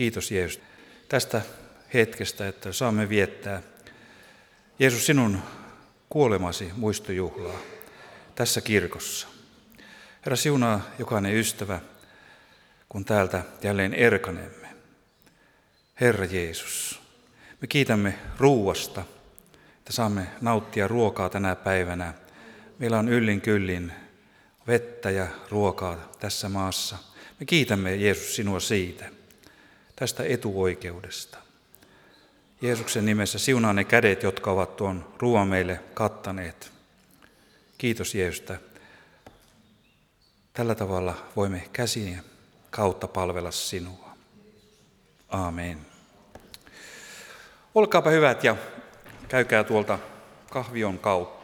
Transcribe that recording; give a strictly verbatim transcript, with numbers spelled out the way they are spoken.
Kiitos Jeesus tästä hetkestä, että saamme viettää Jeesus sinun kuolemasi muistojuhlaa tässä kirkossa. Herra, siunaa jokainen ystävä, kun täältä jälleen erkanemme. Herra Jeesus, me kiitämme ruuasta, että saamme nauttia ruokaa tänä päivänä. Meillä on yllin kyllin vettä ja ruokaa tässä maassa. Me kiitämme Jeesus sinua siitä, tästä etuoikeudesta. Jeesuksen nimessä siunaa ne kädet, jotka ovat tuon ruoan meille kattaneet. Kiitos Jeesusta. Tällä tavalla voimme käsiä kautta palvella sinua. Aamen. Olkaapa hyvät ja käykää tuolta kahvion kautta.